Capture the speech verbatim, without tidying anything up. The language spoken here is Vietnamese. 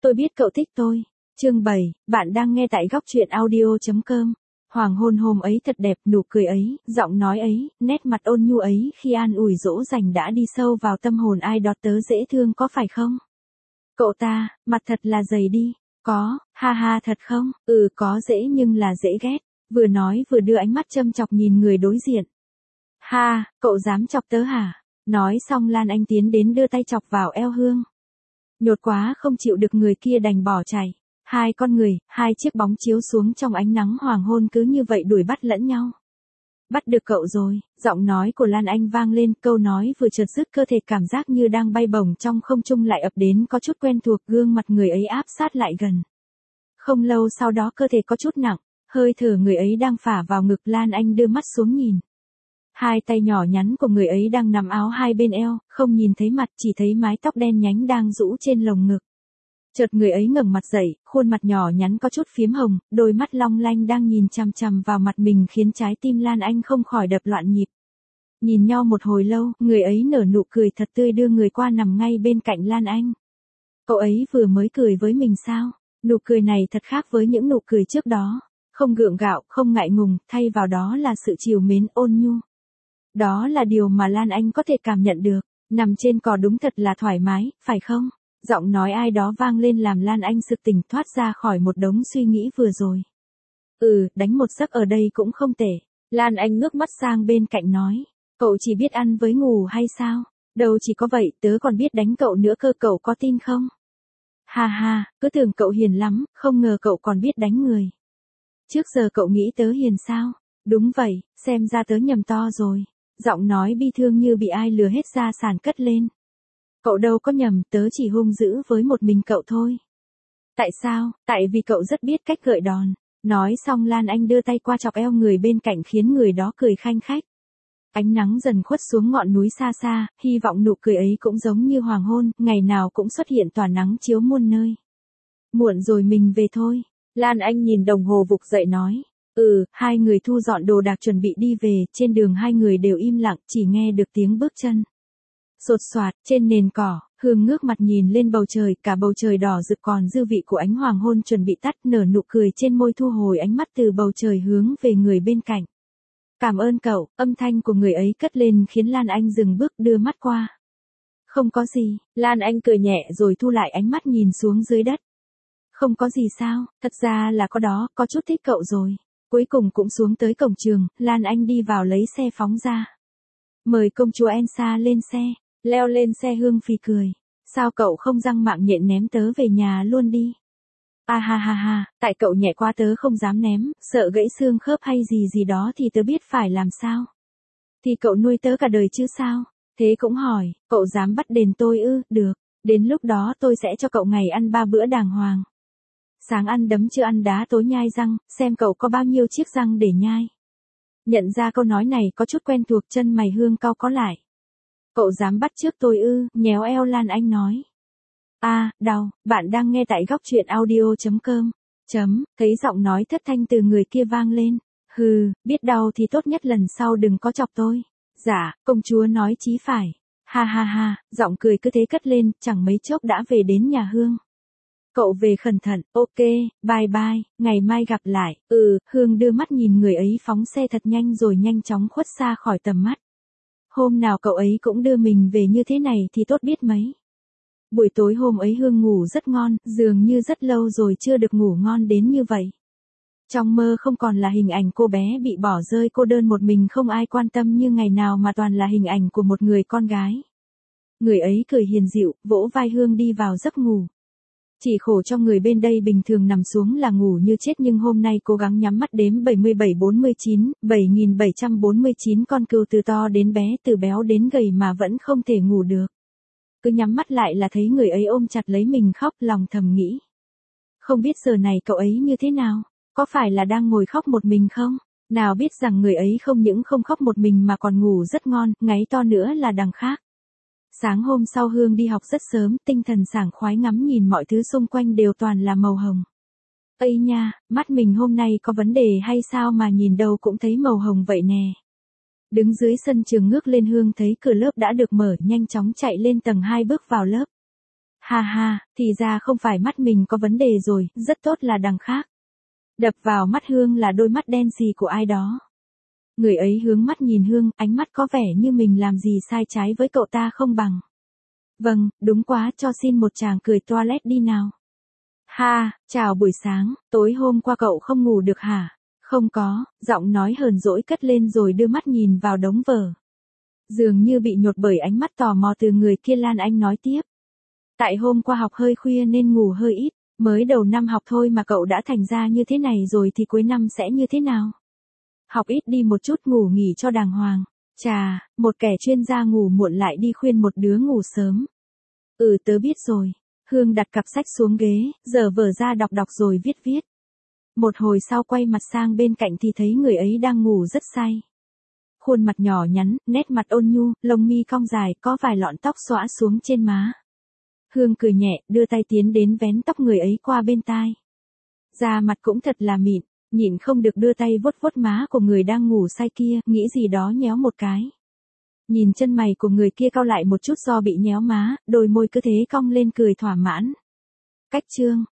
Tôi biết cậu thích tôi. Chương bảy, bạn đang nghe tại góc truyện audio.com. Hoàng hôn hôm ấy thật đẹp, nụ cười ấy, giọng nói ấy, nét mặt ôn nhu ấy khi an ủi dỗ dành đã đi sâu vào tâm hồn ai đó tớ dễ thương có phải không? Cậu ta, mặt thật là dày đi. Có, ha ha thật không? Ừ có dễ nhưng là dễ ghét. Vừa nói vừa đưa ánh mắt châm chọc nhìn người đối diện. Ha, cậu dám chọc tớ hả? Nói xong Lan Anh tiến đến đưa tay chọc vào eo Hương. Nhột quá không chịu được người kia đành bỏ chạy. Hai con người, hai chiếc bóng chiếu xuống trong ánh nắng hoàng hôn cứ như vậy đuổi bắt lẫn nhau. Bắt được cậu rồi, giọng nói của Lan Anh vang lên, câu nói vừa chợt dứt cơ thể cảm giác như đang bay bổng trong không trung lại ập đến có chút quen thuộc, gương mặt người ấy áp sát lại gần. Không lâu sau đó cơ thể có chút nặng, hơi thở người ấy đang phả vào ngực Lan Anh đưa mắt xuống nhìn. Hai tay nhỏ nhắn của người ấy đang nằm áo hai bên eo, không nhìn thấy mặt chỉ thấy mái tóc đen nhánh đang rũ trên lồng ngực. Chợt người ấy ngẩng mặt dậy, khuôn mặt nhỏ nhắn có chút phím hồng, đôi mắt long lanh đang nhìn chằm chằm vào mặt mình khiến trái tim Lan Anh không khỏi đập loạn nhịp. Nhìn nhau một hồi lâu, người ấy nở nụ cười thật tươi đưa người qua nằm ngay bên cạnh Lan Anh. Cậu ấy vừa mới cười với mình sao? Nụ cười này thật khác với những nụ cười trước đó. Không gượng gạo, không ngại ngùng, thay vào đó là sự trìu mến ôn nhu. Đó là điều mà Lan Anh có thể cảm nhận được. Nằm trên cỏ đúng thật là thoải mái, phải không? Giọng nói ai đó vang lên làm Lan Anh sực tỉnh thoát ra khỏi một đống suy nghĩ vừa rồi. Ừ, đánh một giấc ở đây cũng không tệ. Lan Anh ngước mắt sang bên cạnh nói. Cậu chỉ biết ăn với ngủ hay sao? Đâu chỉ có vậy, tớ còn biết đánh cậu nữa cơ, cậu có tin không? Ha ha, cứ tưởng cậu hiền lắm, không ngờ cậu còn biết đánh người. Trước giờ cậu nghĩ tớ hiền sao? Đúng vậy, xem ra tớ nhầm to rồi. Giọng nói bi thương như bị ai lừa hết gia sản cất lên. Cậu đâu có nhầm, tớ chỉ hung dữ với một mình cậu thôi. Tại sao? Tại vì cậu rất biết cách gợi đòn. Nói xong Lan Anh đưa tay qua chọc eo người bên cạnh khiến người đó cười khanh khách. Ánh nắng dần khuất xuống ngọn núi xa xa, hy vọng nụ cười ấy cũng giống như hoàng hôn, ngày nào cũng xuất hiện tỏa nắng chiếu muôn nơi. Muộn rồi mình về thôi. Lan Anh nhìn đồng hồ vực dậy nói. Ừ, hai người thu dọn đồ đạc chuẩn bị đi về, trên đường hai người đều im lặng, chỉ nghe được tiếng bước chân. Sột soạt, trên nền cỏ, Hương ngước mặt nhìn lên bầu trời, cả bầu trời đỏ rực còn dư vị của ánh hoàng hôn chuẩn bị tắt, nở nụ cười trên môi thu hồi ánh mắt từ bầu trời hướng về người bên cạnh. Cảm ơn cậu, âm thanh của người ấy cất lên khiến Lan Anh dừng bước đưa mắt qua. Không có gì, Lan Anh cười nhẹ rồi thu lại ánh mắt nhìn xuống dưới đất. Không có gì sao, thật ra là có đó, có chút thích cậu rồi. Cuối cùng cũng xuống tới cổng trường, Lan Anh đi vào lấy xe phóng ra. Mời công chúa Elsa lên xe. Leo lên xe Hương phì cười. Sao cậu không răng mạng nhện ném tớ về nhà luôn đi? À ha ha ha, tại cậu nhẹ quá tớ không dám ném, sợ gãy xương khớp hay gì gì đó thì tớ biết phải làm sao. Thì cậu nuôi tớ cả đời chứ sao? Thế cũng hỏi, cậu dám bắt đền tôi ư? Được, đến lúc đó tôi sẽ cho cậu ngày ăn ba bữa đàng hoàng. Sáng ăn đấm trưa ăn đá tối nhai răng, xem cậu có bao nhiêu chiếc răng để nhai. Nhận ra câu nói này có chút quen thuộc, chân mày Hương cau có lại. Cậu dám bắt chước tôi ư? Nhéo eo Lan Anh nói. À, đau, bạn đang nghe tại góc truyện audio.com. Chấm, thấy giọng nói thất thanh từ người kia vang lên. Hừ, biết đau thì tốt nhất lần sau đừng có chọc tôi. Dạ, công chúa nói chí phải. Ha ha ha, giọng cười cứ thế cất lên, chẳng mấy chốc đã về đến nhà Hương. Cậu về cẩn thận, ok, bye bye, ngày mai gặp lại. Ừ, Hương đưa mắt nhìn người ấy phóng xe thật nhanh rồi nhanh chóng khuất xa khỏi tầm mắt. Hôm nào cậu ấy cũng đưa mình về như thế này thì tốt biết mấy. Buổi tối hôm ấy Hương ngủ rất ngon, dường như rất lâu rồi chưa được ngủ ngon đến như vậy. Trong mơ không còn là hình ảnh cô bé bị bỏ rơi cô đơn một mình không ai quan tâm như ngày nào mà toàn là hình ảnh của một người con gái. Người ấy cười hiền dịu, vỗ vai Hương đi vào giấc ngủ. Chỉ khổ cho người bên đây bình thường nằm xuống là ngủ như chết nhưng hôm nay cố gắng nhắm mắt đếm bảy mươi bảy bốn mươi chín, bảy nghìn bảy trăm bốn mươi chín con cừu từ to đến bé, từ béo đến gầy mà vẫn không thể ngủ được. Cứ nhắm mắt lại là thấy người ấy ôm chặt lấy mình khóc, lòng thầm nghĩ. Không biết giờ này cậu ấy như thế nào, có phải là đang ngồi khóc một mình không? Nào biết rằng người ấy không những không khóc một mình mà còn ngủ rất ngon, ngáy to nữa là đằng khác. Sáng hôm sau Hương đi học rất sớm, tinh thần sảng khoái ngắm nhìn mọi thứ xung quanh đều toàn là màu hồng. Ây nha, mắt mình hôm nay có vấn đề hay sao mà nhìn đâu cũng thấy màu hồng vậy nè. Đứng dưới sân trường ngước lên Hương thấy cửa lớp đã được mở, nhanh chóng chạy lên tầng hai bước vào lớp. Ha ha, thì ra không phải mắt mình có vấn đề rồi, rất tốt là đằng khác. Đập vào mắt Hương là đôi mắt đen xì của ai đó. Người ấy hướng mắt nhìn Hương, ánh mắt có vẻ như mình làm gì sai trái với cậu ta không bằng. Vâng, đúng quá, cho xin một tràng cười toilet đi nào. Ha, chào buổi sáng, tối hôm qua cậu không ngủ được hả? Không có, giọng nói hờn dỗi cất lên rồi đưa mắt nhìn vào đống vở. Dường như bị nhột bởi ánh mắt tò mò từ người kia. Lan Anh nói tiếp. Tại hôm qua học hơi khuya nên ngủ hơi ít, mới đầu năm học thôi mà cậu đã thành ra như thế này rồi thì cuối năm sẽ như thế nào? Học ít đi một chút, ngủ nghỉ cho đàng hoàng. Chà, một kẻ chuyên gia ngủ muộn lại đi khuyên một đứa ngủ sớm. Ừ, tớ biết rồi. Hương đặt cặp sách xuống ghế, giở vở ra đọc đọc rồi viết viết. Một hồi sau quay mặt sang bên cạnh thì thấy người ấy đang ngủ rất say. Khuôn mặt nhỏ nhắn, nét mặt ôn nhu, lông mi cong dài, có vài lọn tóc xõa xuống trên má. Hương cười nhẹ, đưa tay tiến đến vén tóc người ấy qua bên tai. Da mặt cũng thật là mịn, nhịn không được đưa tay vuốt vuốt má của người đang ngủ say kia, nghĩ gì đó nhéo một cái. Nhìn chân mày của người kia cau lại một chút do bị nhéo má, đôi môi cứ thế cong lên cười thỏa mãn. Cách chương